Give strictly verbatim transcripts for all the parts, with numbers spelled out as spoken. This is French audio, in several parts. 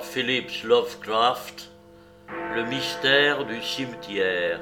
Howard Phillips Lovecraft, Le mystère du cimetière.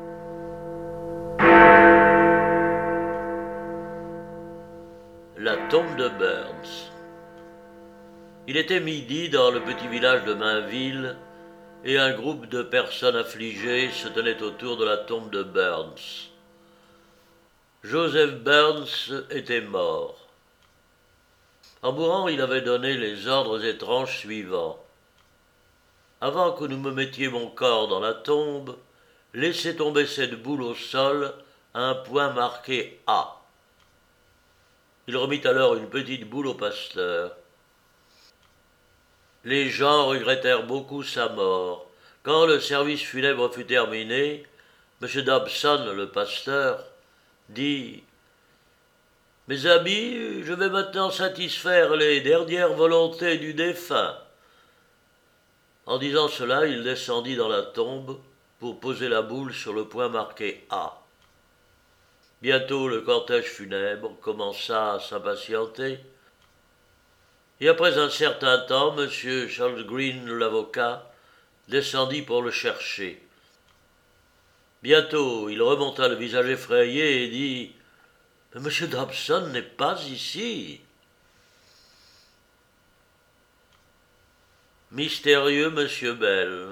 La tombe de Burns. Il était midi dans le petit village de Mainville et un groupe de personnes affligées se tenait autour de la tombe de Burns. Joseph Burns était mort. En mourant, il avait donné les ordres étranges suivants. Avant que nous me mettiez mon corps dans la tombe, laissez tomber cette boule au sol à un point marqué A. Il remit alors une petite boule au pasteur. Les gens regrettèrent beaucoup sa mort. Quand le service funèbre fut terminé, M. Dobson, le pasteur, dit « Mes amis, je vais maintenant satisfaire les dernières volontés du défunt. » En disant cela, il descendit dans la tombe pour poser la boule sur le point marqué A. Bientôt, le cortège funèbre commença à s'impatienter, et après un certain temps, M. Charles Green, l'avocat, descendit pour le chercher. Bientôt, il remonta le visage effrayé et dit « Mais M. Dobson n'est pas ici !» Mystérieux M. Bell.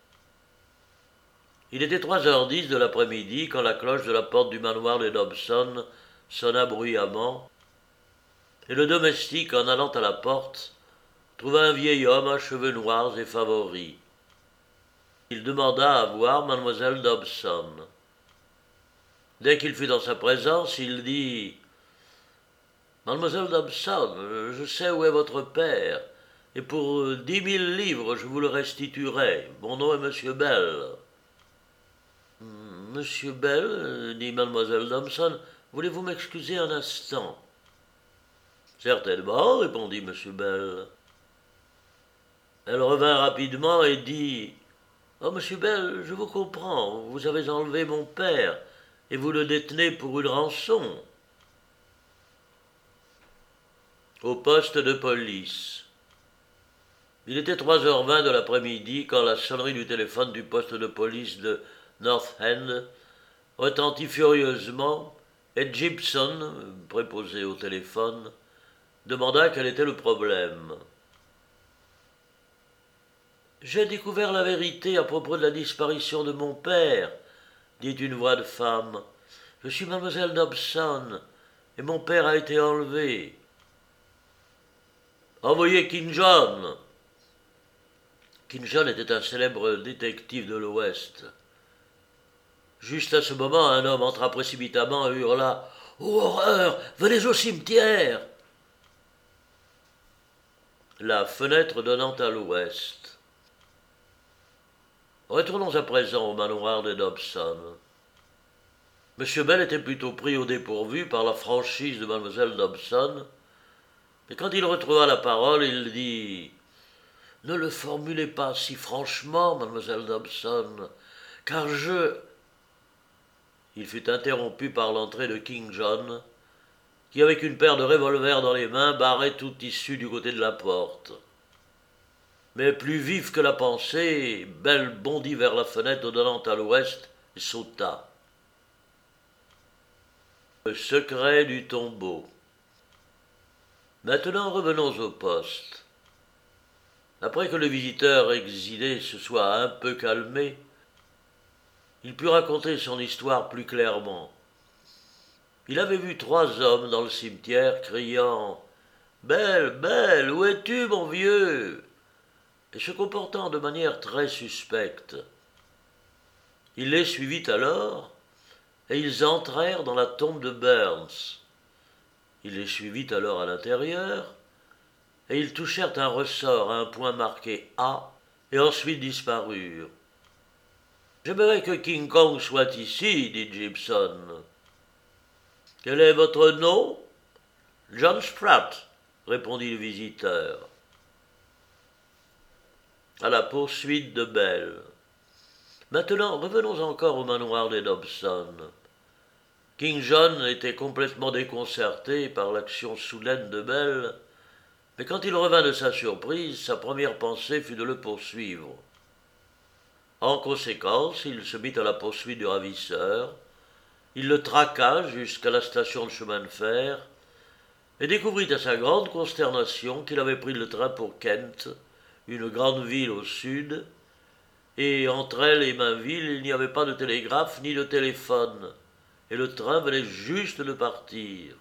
Il était trois heures dix de l'après-midi quand la cloche de la porte du manoir des Dobson sonna bruyamment, et le domestique, en allant à la porte, trouva un vieil homme à cheveux noirs et favoris. Il demanda à voir mademoiselle Dobson. Dès qu'il fut en sa présence, il dit « Mademoiselle Dobson, je sais où est votre père, et pour dix mille livres je vous le restituerai. Mon nom est Monsieur Bell. » « Monsieur Bell, dit mademoiselle Dobson, voulez-vous m'excuser un instant ?»« Certainement, répondit Monsieur Bell. » Elle revint rapidement et dit « Oh, Monsieur Bell, je vous comprends, vous avez enlevé mon père, et vous le détenez pour une rançon. » Au poste de police. Il était trois heures vingt de l'après-midi quand la sonnerie du téléphone du poste de police de North End retentit furieusement et Gibson, préposé au téléphone, demanda quel était le problème. « J'ai découvert la vérité à propos de la disparition de mon père, dit une voix de femme. Je suis mademoiselle Dobson, et mon père a été enlevé. Envoyez King John. King John était un célèbre détective de l'Ouest. Juste à ce moment, un homme entra précipitamment et hurla « Oh, horreur, venez au cimetière !» La fenêtre donnant à l'ouest. Retournons à présent au manoir des Dobson. Monsieur Bell était plutôt pris au dépourvu par la franchise de mademoiselle Dobson, mais quand il retrouva la parole, il dit « Ne le formulez pas si franchement, mademoiselle Dobson, car je... » Il fut interrompu par l'entrée de King John, qui, avec une paire de revolvers dans les mains, barrait toute issue du côté de la porte. Mais plus vif que la pensée, Bell bondit vers la fenêtre donnant à l'ouest et sauta. Le secret du tombeau. Maintenant revenons au poste. Après que le visiteur exilé se soit un peu calmé, il put raconter son histoire plus clairement. Il avait vu trois hommes dans le cimetière criant « Bell, Bell, où es-tu, mon vieux ?» et se comportant de manière très suspecte. Il les suivit alors, et ils entrèrent dans la tombe de Burns. Il les suivit alors à l'intérieur, et ils touchèrent un ressort à un point marqué A, et ensuite disparurent. « J'aimerais que King Kong soit ici, dit Gibson. »« Quel est votre nom ?»« John Spratt, » répondit le visiteur. À la poursuite de Bell. Maintenant, revenons encore au manoir des Dobson. King John était complètement déconcerté par l'action soudaine de Bell, Mais quand il revint de sa surprise, sa première pensée fut de le poursuivre. En conséquence, il se mit à la poursuite du ravisseur, il le traqua jusqu'à la station de chemin de fer, et découvrit à sa grande consternation qu'il avait pris le train pour Kent, une grande ville au sud, et entre elle et Mainville, il n'y avait pas de télégraphe ni de téléphone, et le train venait juste de partir.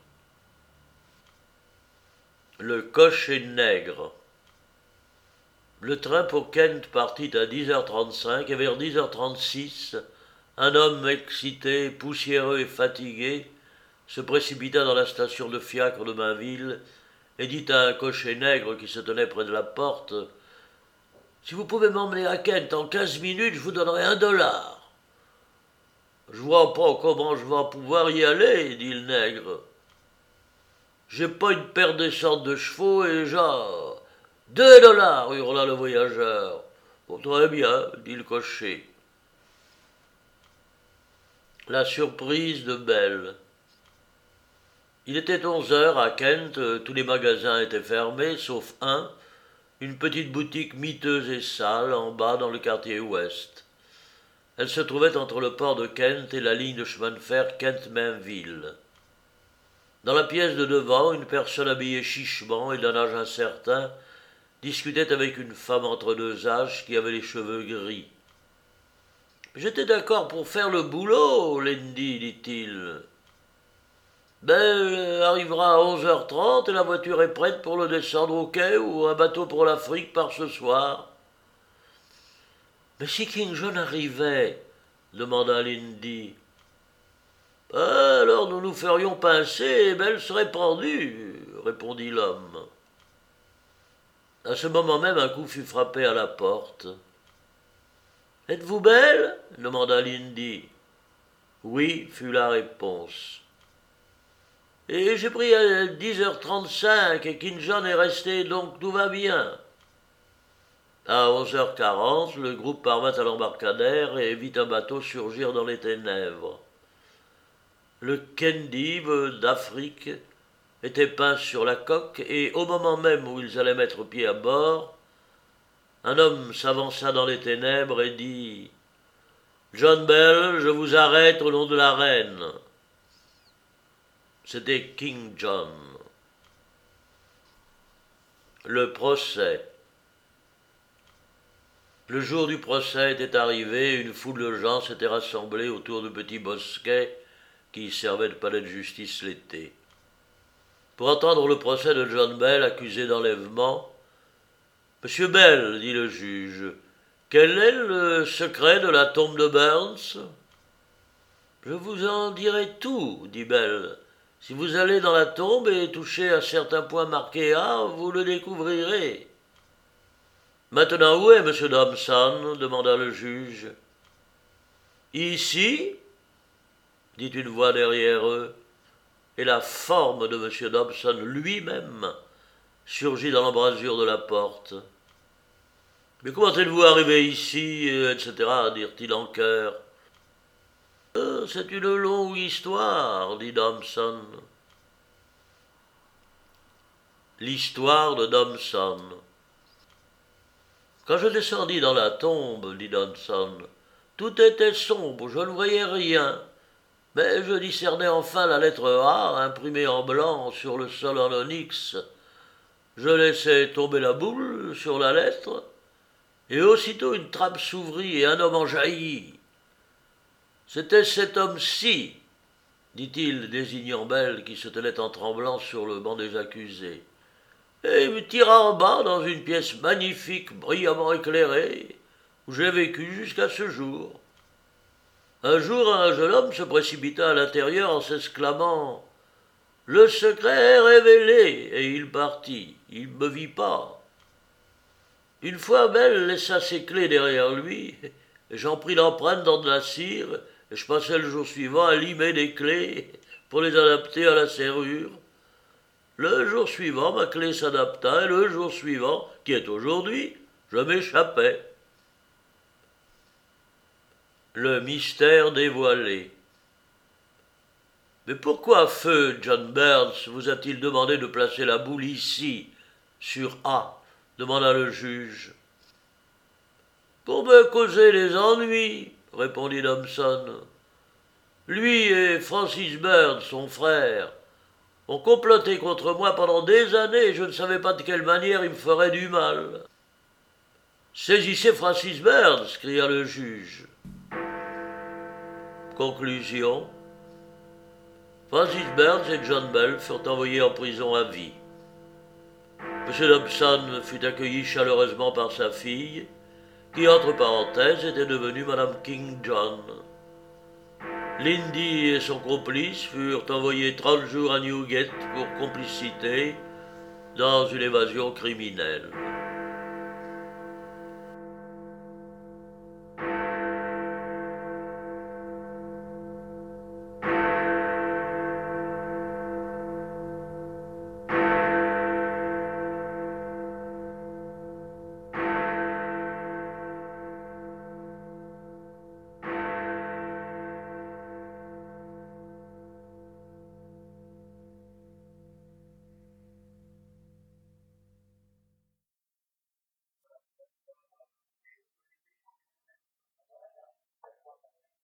Le cocher nègre. Le train pour Kent partit à dix heures trente-cinq, et vers dix heures trente-six, un homme excité, poussiéreux et fatigué se précipita dans la station de fiacre de Mainville et dit à un cocher nègre qui se tenait près de la porte « Si vous pouvez m'emmener à Kent en quinze minutes, je vous donnerai un dollar. »« Je vois pas comment je vais pouvoir y aller, » dit le nègre. « J'ai pas une paire décente de chevaux et j'ai... »« Deux dollars » hurla le voyageur. « Bon, très bien, » dit le cocher. La surprise de Belle. Il était onze heures à Kent, tous les magasins étaient fermés, sauf un, une petite boutique miteuse et sale, en bas dans le quartier ouest. Elle se trouvait entre le port de Kent et la ligne de chemin de fer Kent-Mainville. Dans la pièce de devant, une personne habillée chichement et d'un âge incertain discutait avec une femme entre deux âges qui avait les cheveux gris. « J'étais d'accord pour faire le boulot, Lindy, dit-il. Ben, elle arrivera à onze heures trente et la voiture est prête pour le descendre au quai ou un bateau pour l'Afrique part ce soir. »« Mais si King John arrivait, demanda Lindy. « Ben, alors nous nous ferions pincer et Belle serait pendue, répondit l'homme. À ce moment même, un coup fut frappé à la porte. « Êtes-vous Belle » demanda Lindy. « Oui, fut la réponse. »« Et j'ai pris à dix heures trente-cinq et King John est resté, donc tout va bien. » À onze heures quarante, le groupe parvint à l'embarcadère et vit un bateau surgir dans les ténèbres. Le Kendive d'Afrique était peint sur la coque et au moment même où ils allaient mettre pied à bord, un homme s'avança dans les ténèbres et dit « John Bell, je vous arrête au nom de la reine. » C'était King John. Le procès. Le jour du procès était arrivé, une foule de gens s'était rassemblée autour de petits bosquets qui servaient de palais de justice l'été. Pour entendre le procès de John Bell, accusé d'enlèvement, « Monsieur Bell, dit le juge, quel est le secret de la tombe de Burns ?»« Je vous en dirai tout, dit Bell. Si vous allez dans la tombe et touchez à certains points marqués A, vous le découvrirez. »« Maintenant, où est M. Dobson ?» demanda le juge. « Ici ?» dit une voix derrière eux, et la forme de M. Dobson lui-même surgit dans l'embrasure de la porte. « Mais comment êtes-vous arrivé ici, et cetera » dirent-ils en chœur. Euh, « C'est une longue histoire, dit Dobson. » L'histoire de Dobson. Quand je descendis dans la tombe, dit Dobson, tout était sombre, je ne voyais rien, mais je discernais enfin la lettre A imprimée en blanc sur le sol en onyx. Je laissai tomber la boule sur la lettre, et aussitôt une trappe s'ouvrit et un homme en jaillit. C'était cet homme-ci, dit-il, désignant Bell qui se tenait en tremblant sur le banc des accusés, et il me tira en bas dans une pièce magnifique, brillamment éclairée, où j'ai vécu jusqu'à ce jour. Un jour, un jeune homme se précipita à l'intérieur en s'exclamant « Le secret est révélé !» et il partit. Il ne me vit pas. Une fois, Bell laissa ses clés derrière lui, et j'en pris l'empreinte dans de la cire, et je passai le jour suivant à limer des clés pour les adapter à la serrure. Le jour suivant, ma clé s'adapta, et le jour suivant, qui est aujourd'hui, je m'échappais. Le mystère dévoilé. Mais pourquoi feu John Burns vous a-t-il demandé de placer la boule ici, sur A, demanda le juge. Pour me causer les ennuis, répondit Thompson. Lui et Francis Byrd, son frère, ont comploté contre moi pendant des années et je ne savais pas de quelle manière ils me feraient du mal. Saisissez Francis Byrd, cria le juge. Conclusion. Francis Byrd et John Bell furent envoyés en prison à vie. M. Thompson fut accueilli chaleureusement par sa fille, qui, entre parenthèses, était devenue Madame King John. Lindy et son complice furent envoyés trente jours à Newgate pour complicité dans une évasion criminelle.